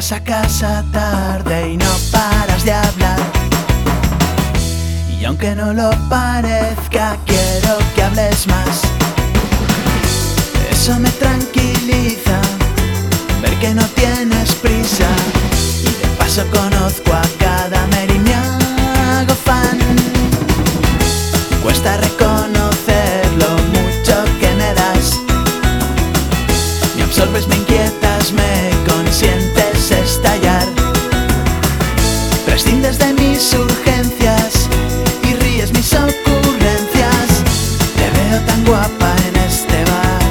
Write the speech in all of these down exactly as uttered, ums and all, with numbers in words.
Vuelves a casa tarde y no paras de hablar. Y aunque no lo parezca, quiero que hables más. Eso me tranquiliza, ver que no tienes prisa. Y de paso conozco a cada Mary, me hago fan. Cuesta reconocer lo mucho que me das. Me absorbes, me inquietas, me consientes estallar. Prescindes de mis urgencias y ríes mis ocurrencias. Te veo tan guapa en este bar.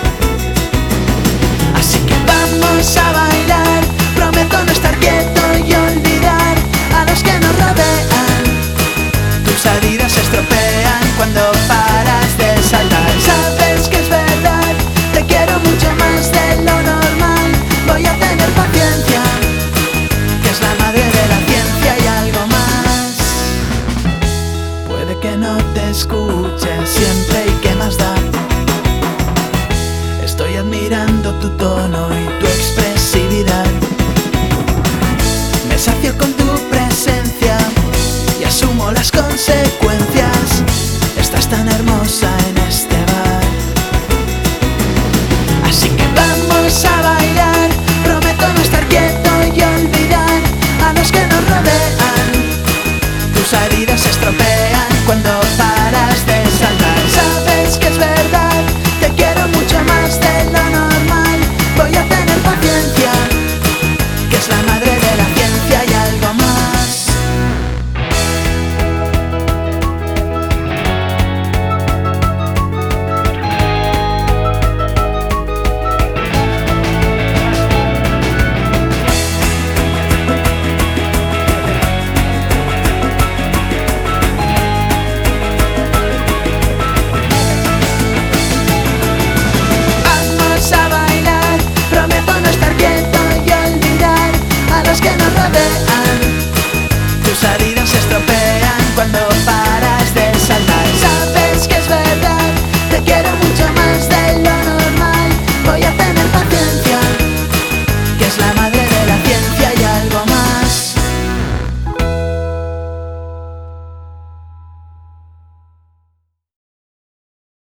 Así que vamos a bailar. Prometo no estar quieto y olvidar a los que nos rodean. Tus salidas se estropean cuando paras de saltar. Sabes que es verdad, te quiero mucho más de lo normal. Voy a tener paciencia, que es la madre de la ciencia y algo más. Puede que no te escuche siempre y qué más da. Estoy admirando tu tono y tu expresividad. Me sacio con tu presencia y asumo las consecuencias.